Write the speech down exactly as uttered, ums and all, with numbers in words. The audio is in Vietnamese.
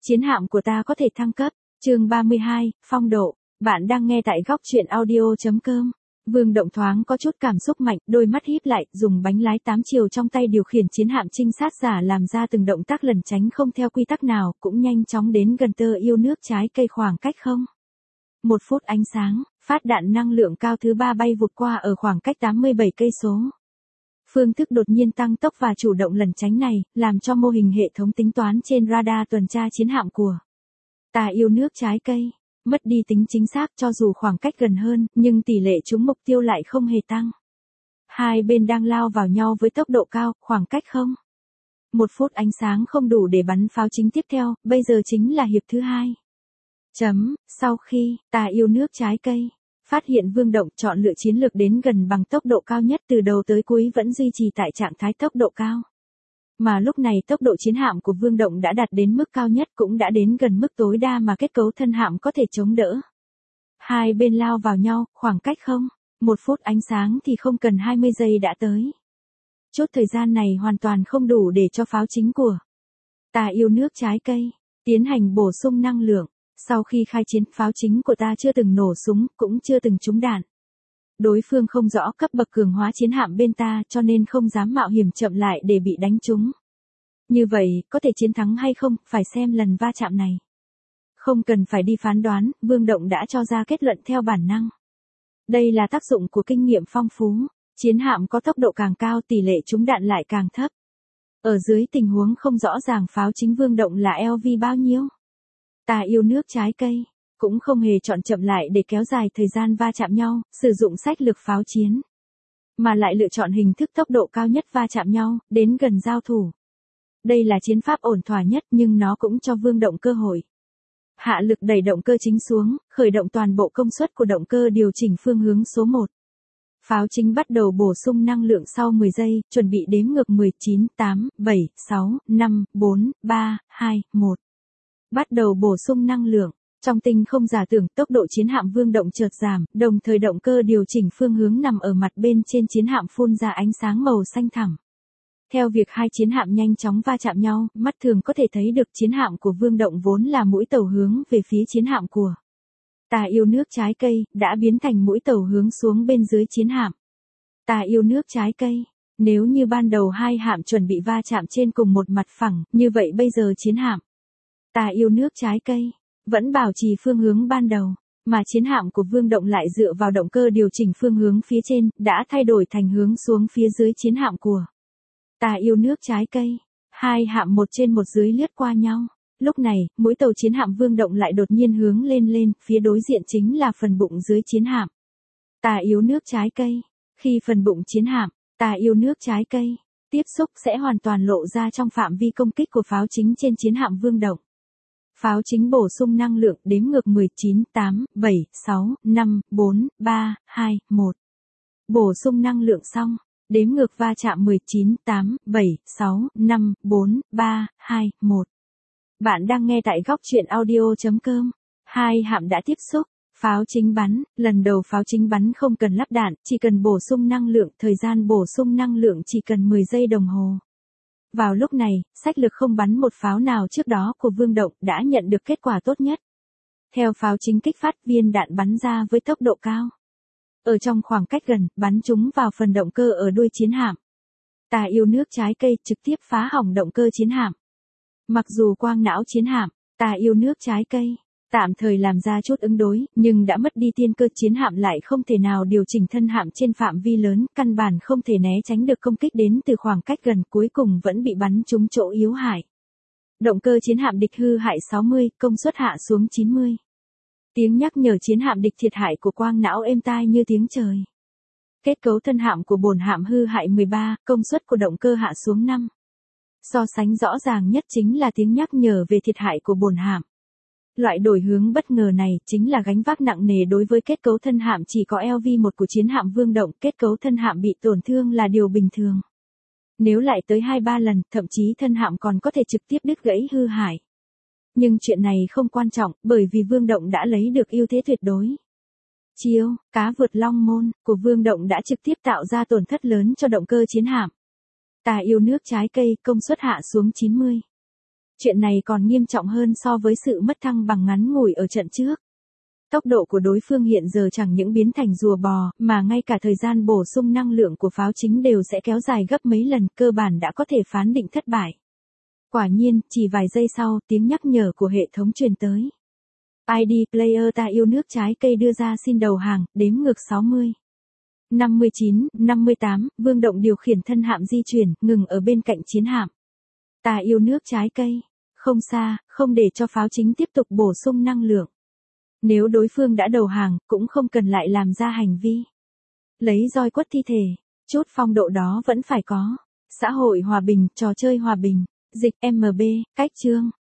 Chiến hạm của ta có thể thăng cấp. Chương ba mươi hai, phong độ. Bạn đang nghe tại góc truyện audio chấm com. Vương Động thoáng có chút cảm xúc mạnh, đôi mắt híp lại, dùng bánh lái tám chiều trong tay điều khiển chiến hạm trinh sát giả làm ra từng động tác lẩn tránh không theo quy tắc nào, cũng nhanh chóng đến gần tơ yêu nước trái cây khoảng cách không. Một phút ánh sáng, phát đạn năng lượng cao thứ ba bay vụt qua ở khoảng cách tám mươi bảy cây số. Phương thức đột nhiên tăng tốc và chủ động lẩn tránh này, làm cho mô hình hệ thống tính toán trên radar tuần tra chiến hạm của Ta yêu nước trái cây, mất đi tính chính xác cho dù khoảng cách gần hơn, nhưng tỷ lệ trúng mục tiêu lại không hề tăng. Hai bên đang lao vào nhau với tốc độ cao, khoảng cách không. Một phút ánh sáng không đủ để bắn pháo chính tiếp theo, bây giờ chính là hiệp thứ hai. Chấm, sau khi, Ta yêu nước trái cây phát hiện Vương Động chọn lựa chiến lược đến gần bằng tốc độ cao nhất từ đầu tới cuối vẫn duy trì tại trạng thái tốc độ cao. Mà lúc này tốc độ chiến hạm của Vương Động đã đạt đến mức cao nhất, cũng đã đến gần mức tối đa mà kết cấu thân hạm có thể chống đỡ. Hai bên lao vào nhau, khoảng cách không. Một phút ánh sáng thì không cần hai mươi giây đã tới. Chốt thời gian này hoàn toàn không đủ để cho pháo chính của Ta yêu nước trái cây tiến hành bổ sung năng lượng. Sau khi khai chiến, pháo chính của ta chưa từng nổ súng, cũng chưa từng trúng đạn. Đối phương không rõ cấp bậc cường hóa chiến hạm bên ta, cho nên không dám mạo hiểm chậm lại để bị đánh trúng. Như vậy, có thể chiến thắng hay không, phải xem lần va chạm này. Không cần phải đi phán đoán, Vương Động đã cho ra kết luận theo bản năng. Đây là tác dụng của kinh nghiệm phong phú. Chiến hạm có tốc độ càng cao, tỷ lệ trúng đạn lại càng thấp. Ở dưới tình huống không rõ ràng pháo chính Vương Động là L V bao nhiêu. Ta yêu nước trái cây cũng không hề chọn chậm lại để kéo dài thời gian va chạm nhau, sử dụng sách lược pháo chiến, mà lại lựa chọn hình thức tốc độ cao nhất va chạm nhau, đến gần giao thủ. Đây là chiến pháp ổn thỏa nhất, nhưng nó cũng cho Vương Động cơ hội. Hạ lực đẩy động cơ chính xuống, khởi động toàn bộ công suất của động cơ điều chỉnh phương hướng số một. Pháo chính bắt đầu bổ sung năng lượng sau mười giây, chuẩn bị đếm ngược mười, chín, tám, bảy, sáu, năm, bốn, ba, hai, một. Bắt đầu bổ sung năng lượng. Trong tinh không giả tưởng, tốc độ chiến hạm Vương Động chợt giảm, đồng thời động cơ điều chỉnh phương hướng nằm ở mặt bên trên chiến hạm phun ra ánh sáng màu xanh thẳm. Theo việc hai chiến hạm nhanh chóng va chạm nhau, mắt thường có thể thấy được chiến hạm của Vương Động vốn là mũi tàu hướng về phía chiến hạm của Ta yêu nước trái cây, đã biến thành mũi tàu hướng xuống bên dưới chiến hạm Ta yêu nước trái cây. Nếu như ban đầu hai hạm chuẩn bị va chạm trên cùng một mặt phẳng, như vậy bây giờ chiến hạm Ta yêu nước trái cây vẫn bảo trì phương hướng ban đầu, mà chiến hạm của Vương Động lại dựa vào động cơ điều chỉnh phương hướng phía trên, đã thay đổi thành hướng xuống phía dưới chiến hạm của Ta yêu nước trái cây. Hai hạm một trên một dưới lướt qua nhau. Lúc này, mũi tàu chiến hạm Vương Động lại đột nhiên hướng lên lên, phía đối diện chính là phần bụng dưới chiến hạm Ta yêu nước trái cây. Khi phần bụng chiến hạm Ta yêu nước trái cây tiếp xúc sẽ hoàn toàn lộ ra trong phạm vi công kích của pháo chính trên chiến hạm Vương Động. Pháo chính bổ sung năng lượng, đếm ngược mười, chín, tám, bảy, sáu, năm, bốn, ba, hai, một. Bổ sung năng lượng xong, đếm ngược va chạm mười, chín, tám, bảy, sáu, năm, bốn, ba, hai, một. Bạn đang nghe tại góc truyện audio chấm com. Hai hạm đã tiếp xúc, pháo chính bắn, lần đầu pháo chính bắn không cần lắp đạn, chỉ cần bổ sung năng lượng, thời gian bổ sung năng lượng chỉ cần mười giây đồng hồ. Vào lúc này, sách lược không bắn một pháo nào trước đó của Vương Động đã nhận được kết quả tốt nhất. Theo pháo chính kích phát, viên đạn bắn ra với tốc độ cao. Ở trong khoảng cách gần, bắn trúng vào phần động cơ ở đuôi chiến hạm Ta yêu nước trái cây, trực tiếp phá hỏng động cơ chiến hạm. Mặc dù quang não chiến hạm Ta yêu nước trái cây tạm thời làm ra chút ứng đối, nhưng đã mất đi tiên cơ, chiến hạm lại không thể nào điều chỉnh thân hạm trên phạm vi lớn, căn bản không thể né tránh được công kích đến từ khoảng cách gần, cuối cùng vẫn bị bắn trúng chỗ yếu hại. Động cơ chiến hạm địch hư hại sáu mươi, công suất hạ xuống chín mươi. Tiếng nhắc nhở chiến hạm địch thiệt hại của quang não êm tai như tiếng trời. Kết cấu thân hạm của bồn hạm hư hại mười ba, công suất của động cơ hạ xuống năm. So sánh rõ ràng nhất chính là tiếng nhắc nhở về thiệt hại của bồn hạm. Loại đổi hướng bất ngờ này chính là gánh vác nặng nề đối với kết cấu thân hạm chỉ có L V một của chiến hạm Vương Động, kết cấu thân hạm bị tổn thương là điều bình thường. Nếu lại tới hai ba lần, thậm chí thân hạm còn có thể trực tiếp đứt gãy hư hại. Nhưng chuyện này không quan trọng, bởi vì Vương Động đã lấy được ưu thế tuyệt đối. Chiêu, cá vượt long môn, của Vương Động đã trực tiếp tạo ra tổn thất lớn cho động cơ chiến hạm Ta yêu nước trái cây, công suất hạ xuống chín mươi. Chuyện này còn nghiêm trọng hơn so với sự mất thăng bằng ngắn ngủi ở trận trước. Tốc độ của đối phương hiện giờ chẳng những biến thành rùa bò, mà ngay cả thời gian bổ sung năng lượng của pháo chính đều sẽ kéo dài gấp mấy lần, cơ bản đã có thể phán định thất bại. Quả nhiên, chỉ vài giây sau, tiếng nhắc nhở của hệ thống truyền tới. i đê Player ta yêu nước trái cây đưa ra xin đầu hàng, đếm ngược sáu mươi. năm mươi chín, năm mươi tám, Vương Động điều khiển thân hạm di chuyển, ngừng ở bên cạnh chiến hạm. Ta yêu nước trái cây. Không xa, không để cho pháo chính tiếp tục bổ sung năng lượng. Nếu đối phương đã đầu hàng, cũng không cần lại làm ra hành vi lấy roi quất thi thể. Chút phong độ đó vẫn phải có. Xã hội hòa bình, trò chơi hòa bình. Dịch em bê, cách chương.